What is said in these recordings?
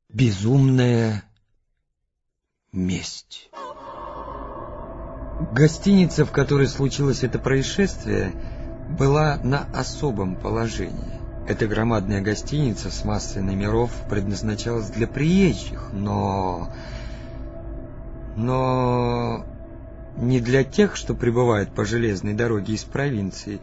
Безумная месть. Гостиница, в которой случилось это происшествие, была на особом положении. Эта громадная гостиница с массой номеров предназначалась для приезжих, но не для тех, что прибывают по железной дороге из провинции,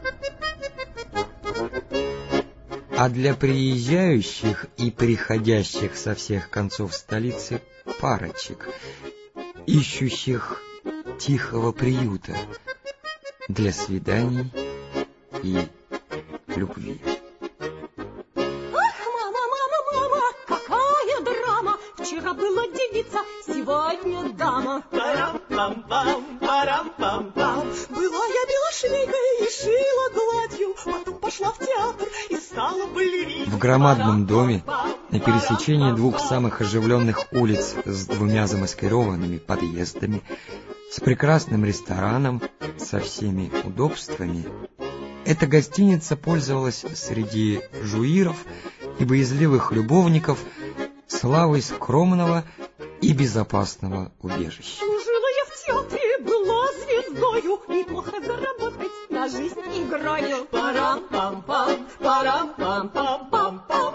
а для приезжающих и приходящих со всех концов столицы парочек, ищущих тихого приюта для свиданий и любви. Ах, мама, какая драма! Вчера была девица, сегодня дама. Парам-пам-пам, парам-пам-пам. Была я белошвейкой и шила гладью, потом пошла в театр и стала балериной. В громадном доме на пересечении двух самых оживленных улиц с двумя замаскированными подъездами, с прекрасным рестораном, со всеми удобствами, эта гостиница пользовалась среди жуиров и боязливых любовников славой скромного и безопасного убежища. Служила я в театре, была звездою, неплохо заработать на жизнь играю. Парам-пам-пам, парам-пам-пам-пам-пам.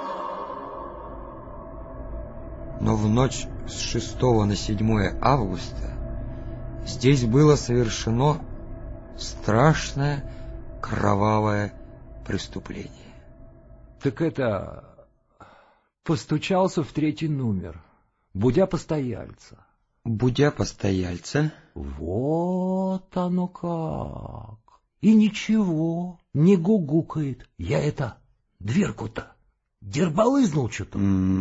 Но в ночь с 6 на 7 августа здесь было совершено страшное кровавое преступление. Так это... Постучался в 3-й номер, будя постояльца. Будя постояльца? Вот оно как. И ничего, не гугукает. Я это, дверку-то, дербалызнул что-то.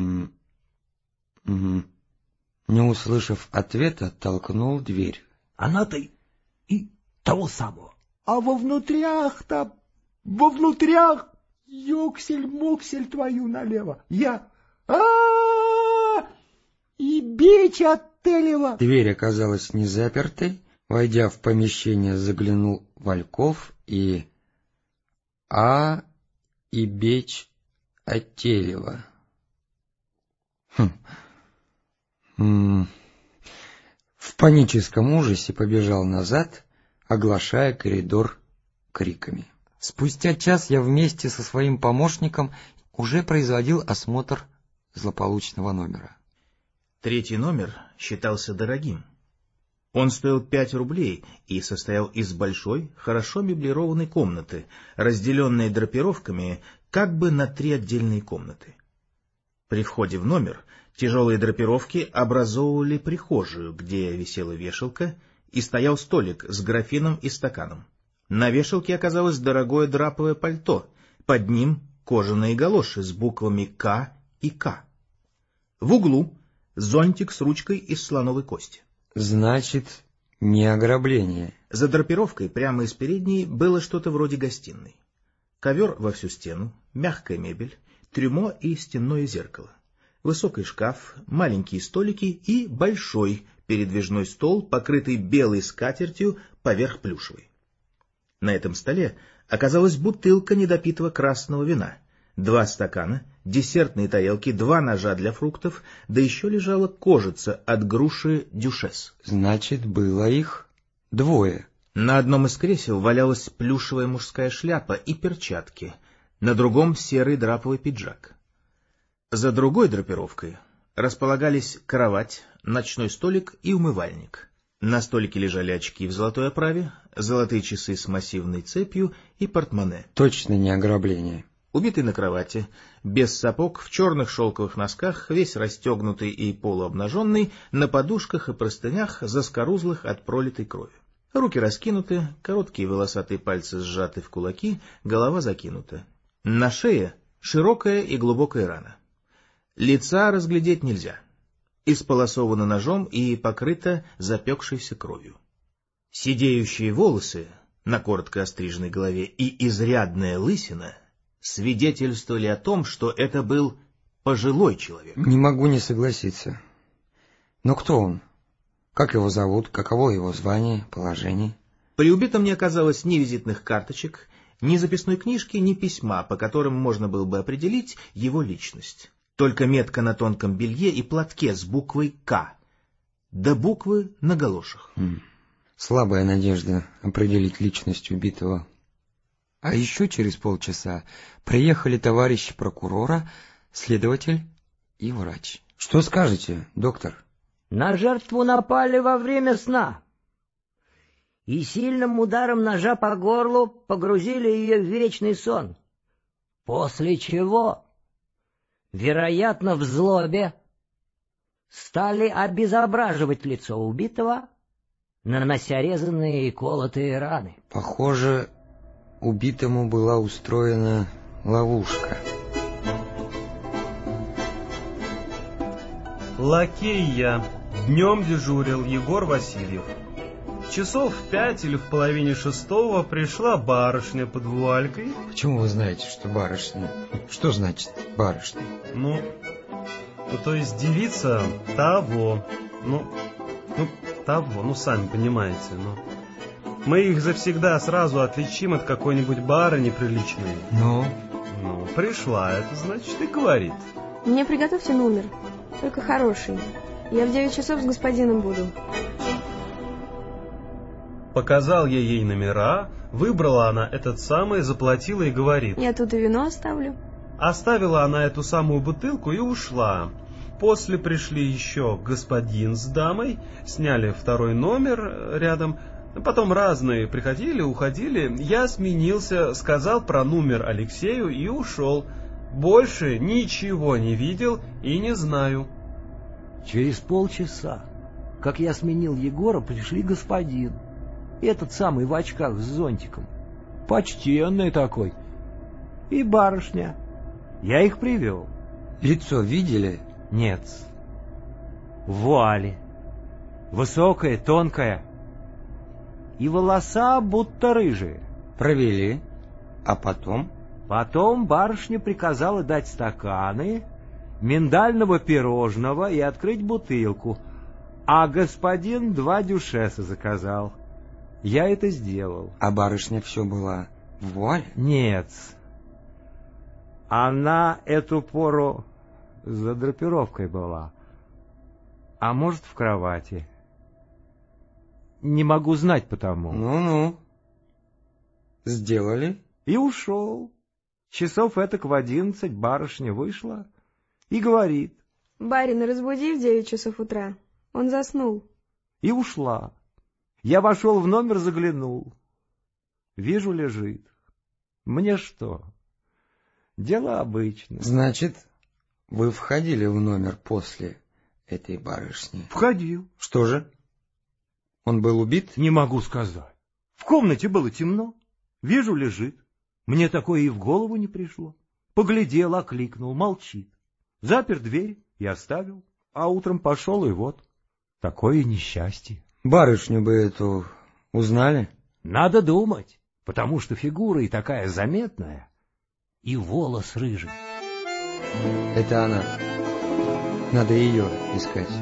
Не услышав ответа, толкнул дверь. Она-то и того самого. А во внутрях, ёксель-моксель твою налево. Я... И бечь оттелева. Дверь оказалась не запертой. Войдя в помещение, заглянул Вальков и... и бечь оттелева. В паническом ужасе побежал назад, оглашая коридор криками. Спустя час я вместе со своим помощником уже производил осмотр злополучного номера. 3-й номер считался дорогим. Он стоил 5 рублей и состоял из большой, хорошо меблированной комнаты, разделенной драпировками как бы на 3 отдельные комнаты. При входе в номер тяжелые драпировки образовывали прихожую, где висела вешалка и стоял столик с графином и стаканом. На вешалке оказалось дорогое драповое пальто, под ним кожаные галоши с буквами «К» и «К». В углу зонтик с ручкой из слоновой кости. Значит, не ограбление. За драпировкой прямо из передней было что-то вроде гостиной. Ковер во всю стену, мягкая мебель, трюмо и стенное зеркало. Высокий шкаф, маленькие столики и большой передвижной стол, покрытый белой скатертью поверх плюшевой. На этом столе оказалась бутылка недопитого красного вина, 2 стакана, десертные тарелки, 2 ножа для фруктов, да еще лежала кожица от груши дюшес. Значит, было их 2. На одном из кресел валялась плюшевая мужская шляпа и перчатки, на другом серый драповый пиджак. За другой драпировкой располагались кровать, ночной столик и умывальник. На столике лежали очки в золотой оправе, золотые часы с массивной цепью и портмоне. Точно не ограбление. Убитый на кровати, без сапог, в черных шелковых носках, весь расстегнутый и полуобнаженный, на подушках и простынях, заскорузлых от пролитой крови. Руки раскинуты, короткие волосатые пальцы сжаты в кулаки, голова закинута. На шее широкая и глубокая рана. Лица разглядеть нельзя. Исполосовано ножом и покрыто запекшейся кровью. Сидеющие волосы на коротко остриженной голове и изрядная лысина свидетельствовали о том, что это был пожилой человек. Не могу не согласиться. Но кто он? Как его зовут? Каково его звание, положение? При убитом не оказалось ни визитных карточек, ни записной книжки, ни письма, по которым можно было бы определить его личность. только метка на тонком белье и платке с буквой «К», да буквы на галошах. Слабая надежда определить личность убитого. А еще через полчаса приехали товарищи прокурора, следователь и врач. Что скажете, доктор? На жертву напали во время сна и сильным ударом ножа по горлу погрузили ее в вечный сон, после чего, вероятно, в злобе, стали обезображивать лицо убитого, нанося резаные и колотые раны. Похоже, убитому была устроена ловушка. Лакей я. Днем дежурил Егор Васильев. Часов в 5 или в половине 6 пришла барышня под вуалькой. Почему вы знаете, что барышня? Что значит барышня? Ну, то есть девица того. Того, сами понимаете. Мы их завсегда сразу отличим от какой-нибудь барыни приличной. Ну, пришла это, значит, и говорит. Мне приготовьте номер, только хороший. Я в 9 часов с господином буду. Показал я ей номера, выбрала она этот самый, заплатила и говорит. Я тут и вино оставлю. Оставила она эту самую бутылку и ушла. После пришли еще господин с дамой, сняли второй номер рядом, потом разные приходили, уходили. Я сменился, сказал про номер Алексею и ушел. Больше ничего не видел и не знаю. Через полчаса, как я сменил Егора, пришли господин. Этот самый в очках с зонтиком. Почтенный такой. И барышня. Я их привел. лицо видели? Нет. В вуале. Высокая, тонкая. И волоса будто рыжие. Провели. А потом? Потом барышня приказала дать стаканы, миндального пирожного и открыть бутылку. А господин 2 дюшеса заказал. Я это сделал. А барышня все была в вуале? Нет. Она эту пору за драпировкой была. А может, в кровати. Не могу знать потому. Ну-ну. Сделали? И ушел. Часов этак в 11 барышня вышла и говорит. Барина разбуди в 9 часов утра. Он заснул. И ушла. Я вошел в номер, заглянул. Вижу, лежит. Мне что? Дело обычное. Значит, вы входили в номер после этой барышни? Входил. Что же? Он был убит? Не могу сказать. В комнате было темно. Вижу, лежит. Мне такое и в голову не пришло. Поглядел, окликнул, молчит. Запер дверь и оставил. А утром пошел, и вот. Такое несчастье. Барышню бы эту узнали? Надо думать, потому что фигура и такая заметная, и волос рыжий. Это она. Надо ее искать.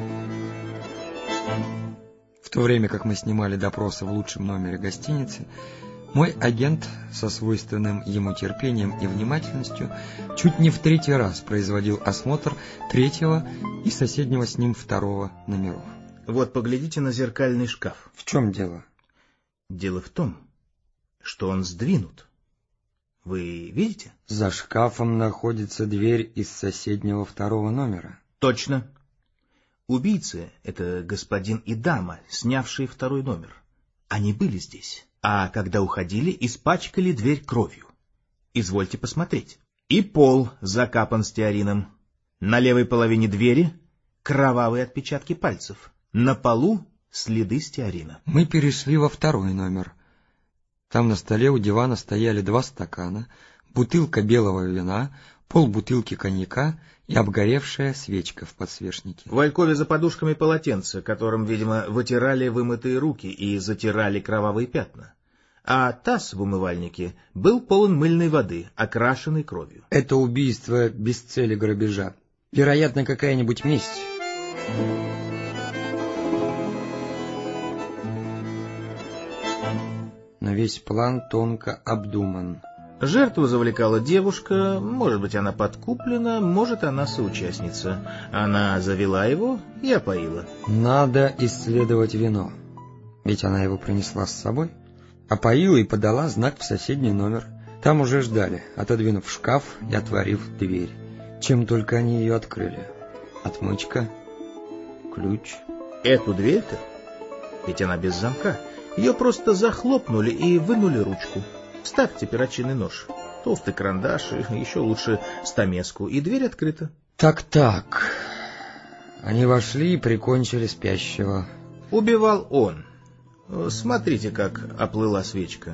В то время как мы снимали допросы в лучшем номере гостиницы, мой агент со свойственным ему терпением и внимательностью чуть не в 3-й раз производил осмотр 3-го и соседнего с ним 2-го номеров. Вот поглядите на зеркальный шкаф. В чем дело? Дело в том, что он сдвинут. Вы видите? За шкафом находится дверь из соседнего 2-го номера. Точно. Убийцы — это господин и дама, снявшие 2-й номер. Они были здесь, а когда уходили, испачкали дверь кровью. Извольте посмотреть. И пол закапан стеарином. На левой половине двери кровавые отпечатки пальцев. На полу следы стеарина. Мы перешли во 2-й номер. Там на столе у дивана стояли 2 стакана, бутылка белого вина, полбутылки коньяка и обгоревшая свечка в подсвечнике. В алькове за подушками полотенце, которым, видимо, вытирали вымытые руки и затирали кровавые пятна. А таз в умывальнике был полон мыльной воды, окрашенной кровью. Это убийство без цели грабежа. Вероятно, какая-нибудь месть. Но весь план тонко обдуман. Жертву завлекала девушка, может быть, она подкуплена, может, она соучастница. Она завела его и опоила. Надо исследовать вино, ведь она его принесла с собой. Опоила и подала знак в соседний номер. Там уже ждали, отодвинув шкаф и отворив дверь. Чем только они ее открыли. Отмычка, ключ. Эту дверь-то, ведь она без замка, ее просто захлопнули и вынули ручку. Вставьте перочинный нож, толстый карандаш и еще лучше стамеску, и дверь открыта. Так. Они вошли и прикончили спящего. Убивал он. Смотрите, как оплыла свечка.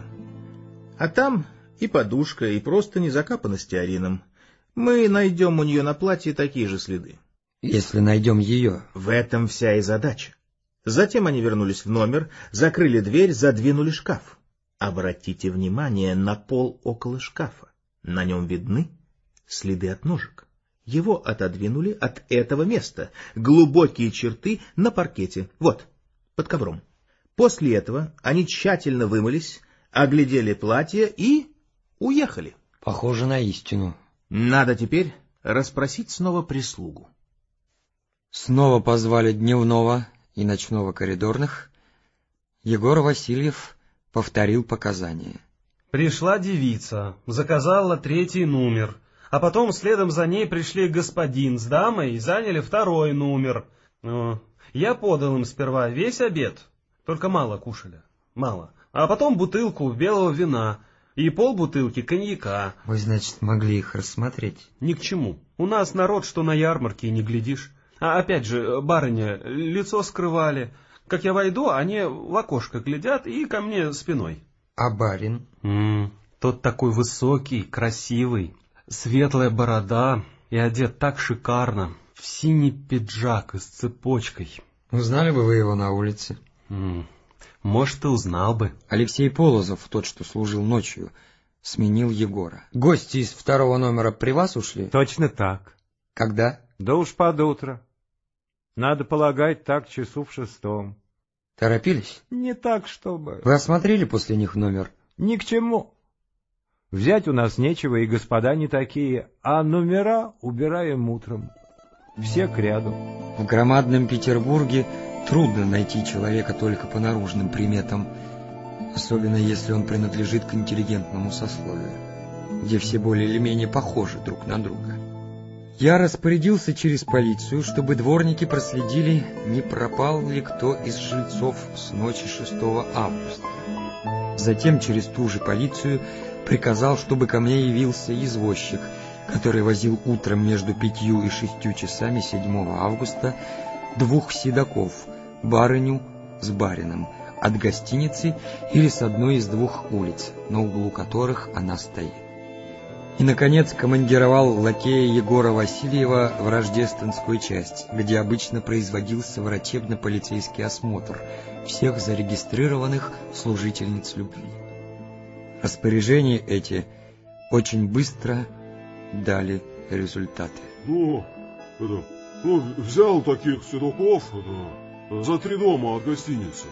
А там и подушка, и просто не закапана стеарином. Мы найдем у нее на платье такие же следы. Если найдем ее. В этом вся и задача. Затем они вернулись в номер, закрыли дверь, задвинули шкаф. Обратите внимание на пол около шкафа. На нем видны следы от ножек. Его отодвинули от этого места. Глубокие черты на паркете. Вот, под ковром. После этого они тщательно вымылись, оглядели платье и уехали. Похоже на истину. Надо теперь расспросить снова прислугу. Снова позвали дневного и ночного коридорных. Егор Васильев повторил показания. Пришла девица, заказала 3-й номер, а потом следом за ней пришли господин с дамой и заняли 2-й номер. Я подал им сперва весь обед, только мало кушали, мало. А потом бутылку белого вина и полбутылки коньяка. Вы, значит, могли их рассмотреть? Ни к чему. У нас народ, что на ярмарке, и не глядишь. А опять же, барыня, лицо скрывали. Как я войду, они в окошко глядят и ко мне спиной. А барин? Тот такой высокий, красивый, светлая борода и одет так шикарно, в синий пиджак с цепочкой. Узнали бы вы его на улице? Может, и узнал бы. Алексей Полозов, тот, что служил ночью, сменил Егора. Гости из 2-го номера при вас ушли? Точно так. Когда? Да уж под утро. Надо полагать, так часу в 6. Торопились? Не так, чтобы... Вы осмотрели после них номер? Ни к чему. Взять у нас нечего, и господа не такие, а номера убираем утром. Все к ряду. В громадном Петербурге трудно найти человека только по наружным приметам, особенно если он принадлежит к интеллигентному сословию, где все более или менее похожи друг на друга. Я распорядился через полицию, чтобы дворники проследили, не пропал ли кто из жильцов с ночи 6 августа. Затем через ту же полицию приказал, чтобы ко мне явился извозчик, который возил утром между 5 и 6 часами 7 августа 2 седаков, барыню с барином, от гостиницы или с одной из 2 улиц, на углу которых она стоит. И, наконец, командировал лакея Егора Васильева в рождественскую часть, где обычно производился врачебно-полицейский осмотр всех зарегистрированных служительниц любви. Распоряжения эти очень быстро дали результаты. Взял таких седоков за 3 дома от гостиницы.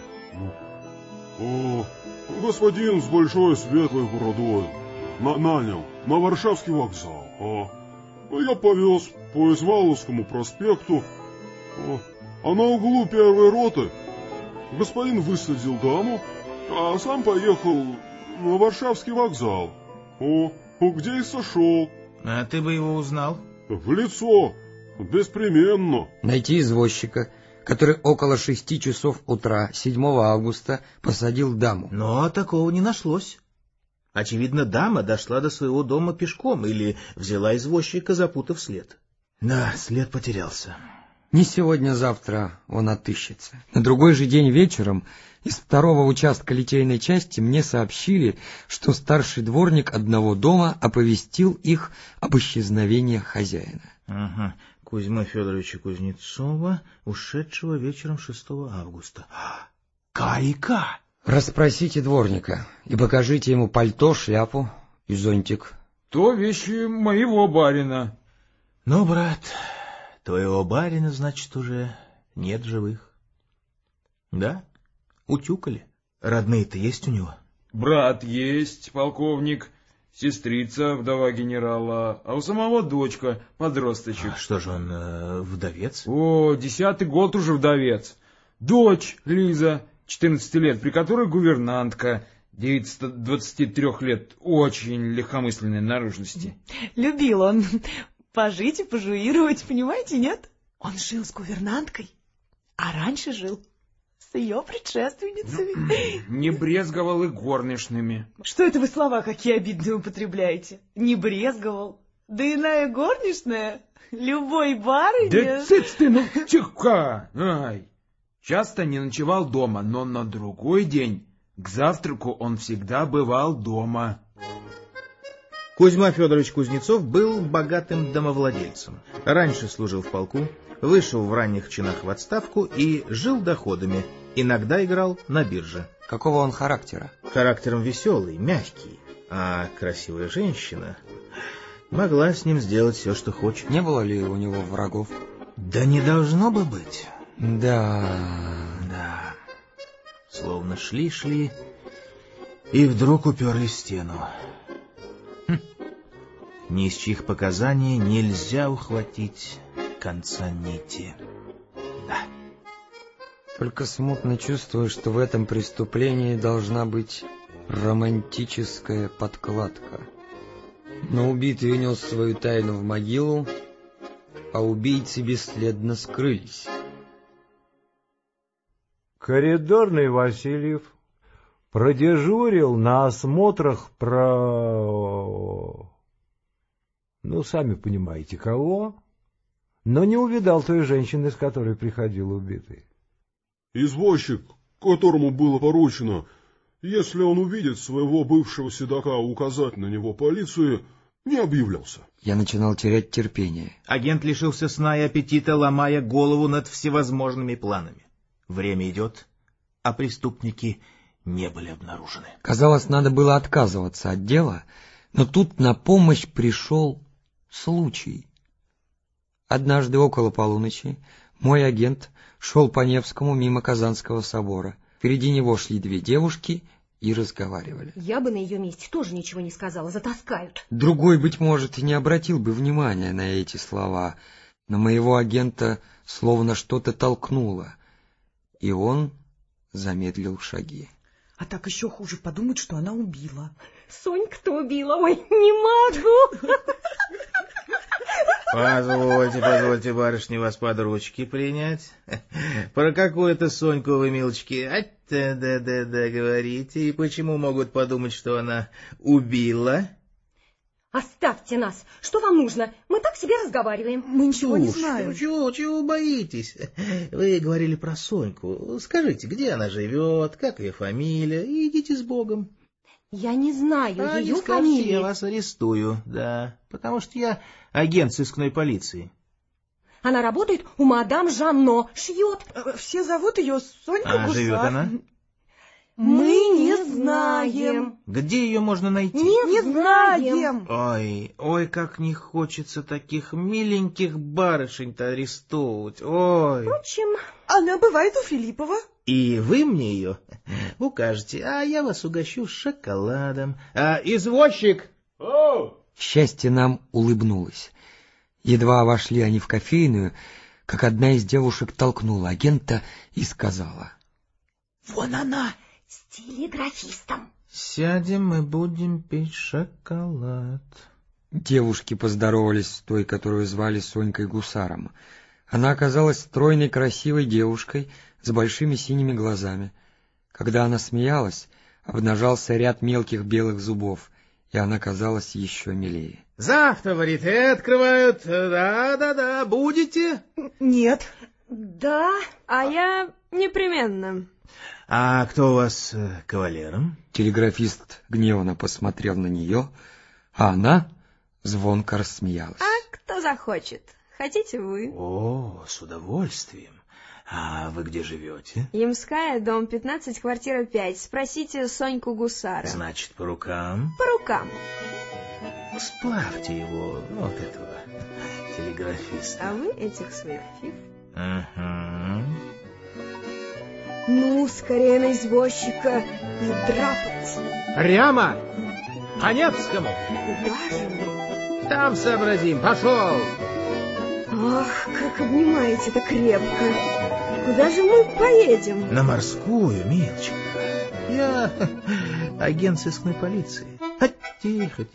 Господин с большой светлой бородой нанял на Варшавский вокзал. Я повез по Изваловскому проспекту, а на углу 1-й роты господин высадил даму, а сам поехал на Варшавский вокзал, где и сошел. А ты бы его узнал? В лицо, беспременно. Найти извозчика, который около 6 часов утра 7 августа посадил даму. Но такого не нашлось. Очевидно, дама дошла до своего дома пешком или взяла извозчика, запутав след. Да, след потерялся. Не сегодня-завтра он отыщется. На другой же день вечером из 2-го участка литейной части мне сообщили, что старший дворник одного дома оповестил их об исчезновении хозяина. Ага, Кузьмы Федоровича Кузнецова, ушедшего вечером 6 августа. Кайка! Расспросите дворника и покажите ему пальто, шляпу и зонтик. То вещи моего барина. Ну, брат, твоего барина, значит, уже нет живых. Да? Утюкали. Родные-то есть у него? Брат есть, полковник. сестрица, вдова генерала, а у самого дочка, подросточек. Что же он, вдовец? О, 10-й год уже вдовец. Дочь Лиза, 14 лет, при которой гувернантка, девица 23 лет, очень легкомысленной наружности. Любил он пожить и пожуировать, понимаете, нет? Он жил с гувернанткой, а раньше жил с ее предшественницами. Не брезговал и горничными. Что это вы слова какие обидные употребляете? Не брезговал. Да иная горничная, любой барыне... Да цыц ты, ну тихо! Ай! Часто не ночевал дома, но на другой день к завтраку он всегда бывал дома. Кузьма Федорович Кузнецов был богатым домовладельцем. Раньше служил в полку, вышел в ранних чинах в отставку и жил доходами. Иногда играл на бирже. Какого он характера? Характером веселый, мягкий. А красивая женщина могла с ним сделать все, что хочет. Не было ли у него врагов? Да не должно бы быть. Да. Словно шли и вдруг уперлись в стену. Ни из чьих показаний нельзя ухватить конца нити. Да. Только смутно чувствую, что в этом преступлении должна быть романтическая подкладка. Но убитый унес свою тайну в могилу, а убийцы бесследно скрылись. Коридорный Васильев продежурил на осмотрах сами понимаете, кого, но не увидал той женщины, с которой приходил убитый. Извозчик, которому было поручено, если он увидит своего бывшего седока, указать на него полиции, не объявлялся. Я начинал терять терпение. Агент лишился сна и аппетита, ломая голову над всевозможными планами. Время идет, а преступники не были обнаружены. Казалось, надо было отказываться от дела, но тут на помощь пришел случай. Однажды около полуночи мой агент шел по Невскому мимо Казанского собора. Впереди него шли две девушки и разговаривали. Я бы на ее месте тоже ничего не сказала, затаскают. Другой, быть может, и не обратил бы внимания на эти слова, но моего агента словно что-то толкнуло, и он замедлил шаги. А так еще хуже подумать, что она убила. Сонька-то убила, ой, не могу. Позвольте, барышни, вас под ручки принять. Про какую-то Соньку вы, милочки, да, говорите, и почему могут подумать, что она убила? Оставьте нас, что вам нужно? Мы так себе разговариваем. Мы ничего не знаем. Чего боитесь? Вы говорили про Соньку. Скажите, где она живет, как ее фамилия, и идите с Богом. Я не знаю ее скажете, фамилии. Я вас арестую, да, потому что я агент сыскной полиции. Она работает у мадам Жанно, шьет. Все зовут ее Сонька Гусар. Живет она? Мы не знаем. Где ее можно найти? Не знаем. Ой, как не хочется таких миленьких барышень-то арестовывать. Ой. Впрочем, она бывает у Филиппова. И вы мне ее укажете, а я вас угощу шоколадом. Извозчик! Счастье нам улыбнулось. Едва вошли они в кофейную, как одна из девушек толкнула агента и сказала: «Вон она, с телеграфистом». Сядем и будем пить шоколад. Девушки поздоровались с той, которую звали Сонькой Гусаром. Она оказалась стройной, красивой девушкой с большими синими глазами. Когда она смеялась, обнажался ряд мелких белых зубов, и она казалась еще милее. Завтра, говорит, открывают. Да, будете? Нет. Да, а я непременно. А кто у вас кавалером? Телеграфист гневно посмотрел на нее, а она звонко рассмеялась. А кто захочет? Хотите вы? О, с удовольствием. А вы где живете? Ямская, дом 15, квартира 5. Спросите Соньку Гусара. Значит, по рукам? По рукам. Сплавьте его, вот этого телеграфиста. А вы этих своих фиф? Угу. Ну, скорее на извозчика и драпать. Прямо! По Невскому. Куда же вы? Там сообразим. Пошел. Ах, как обнимаете-то крепко. Куда же мы поедем? На Морскую, милочка. Я агент сыскной полиции. Тихо,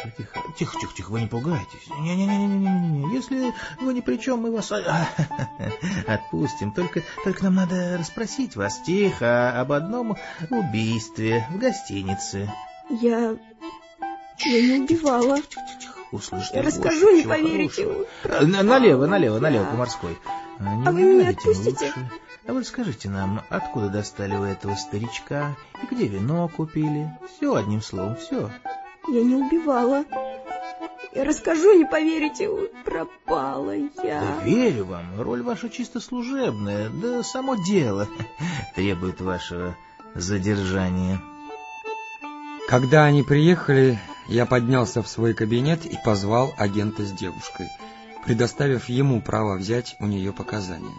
вы не пугайтесь. Не. Если вы ни при чем, мы вас отпустим. Только нам надо расспросить вас тихо об одном убийстве в гостинице. Я не убивала. Услышь, я расскажу, не поверите. Налево по Морской. А вы меня отпустите? А вы скажите нам, откуда достали вы этого старичка и где вино купили? Все одним словом, все. Я не убивала. Я расскажу, не поверите. Пропала я. Да верю вам, роль ваша чисто служебная, да само дело требует вашего задержания. Когда они приехали, я поднялся в свой кабинет и позвал агента с девушкой, предоставив ему право взять у нее показания.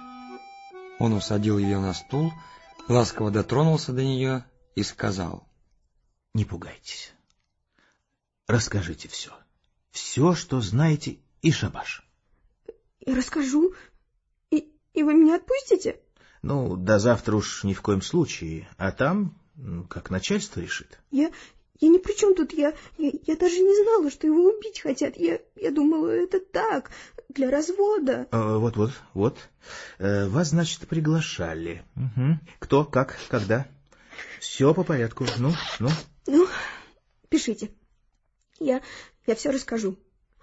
Он усадил ее на стул, ласково дотронулся до нее и сказал: «Не пугайтесь. Расскажите все. Все, что знаете, и шабаш». Я расскажу, и вы меня отпустите? Ну, до завтра уж ни в коем случае, а там, как начальство решит. Я ни при чем тут, я даже не знала, что его убить хотят. Я думала, это так, для развода. Вот. Вас, значит, приглашали. Угу. Кто, как, когда? Все по порядку. Ну. Ну, пишите. Я все расскажу.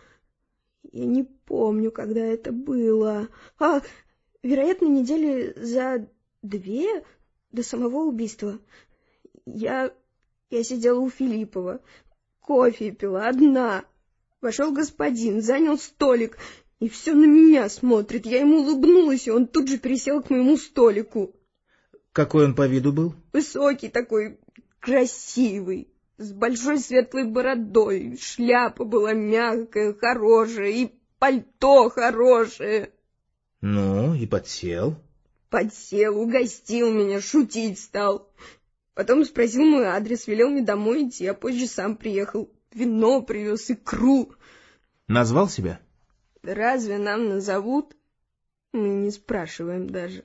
Я не помню, когда это было. Вероятно, недели за 2 до самого убийства. Я сидела у Филиппова, кофе пила одна. Вошел господин, занял столик и все на меня смотрит. Я ему улыбнулась, и он тут же пересел к моему столику. Какой он по виду был? Высокий такой, красивый, с большой светлой бородой. Шляпа была мягкая, хорошая, и пальто хорошее. Ну, и подсел? Подсел, угостил меня, шутить стал. Потом спросил мой адрес, велел мне домой идти, а позже сам приехал. Вино привез, икру. Назвал себя? Да разве нам назовут? Мы не спрашиваем даже.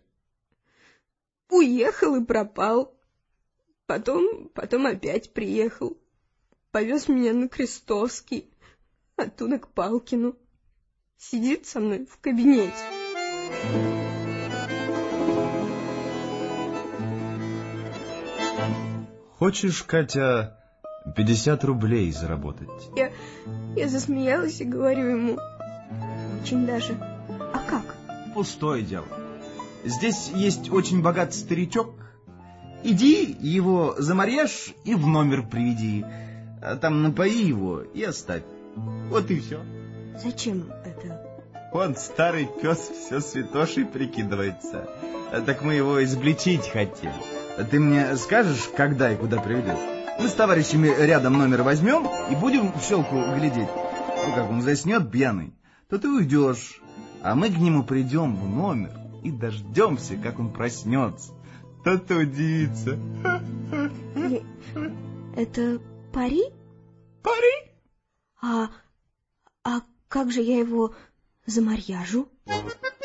Уехал и пропал. Потом опять приехал. Повез меня на Крестовский, оттуда к Палкину. Сидит со мной в кабинете. Хочешь, Катя, 50 рублей заработать? Я засмеялась и говорю ему: очень даже. А как? Пустое дело. Здесь есть очень богатый старичок. Иди, его заморешь и в номер приведи. А там напои его и оставь. Вот и все. Зачем это? Он, старый пес, все святошей прикидывается. Так мы его избличить хотим. Ты мне скажешь, когда и куда приведешь? Мы с товарищами рядом номер возьмем и будем в щелку глядеть. Ну, как он заснет пьяный, то ты уйдешь, а мы к нему придем в номер и дождемся, как он проснется. То-то удивится. Это пари? Пари? А как же я его замарьяжу?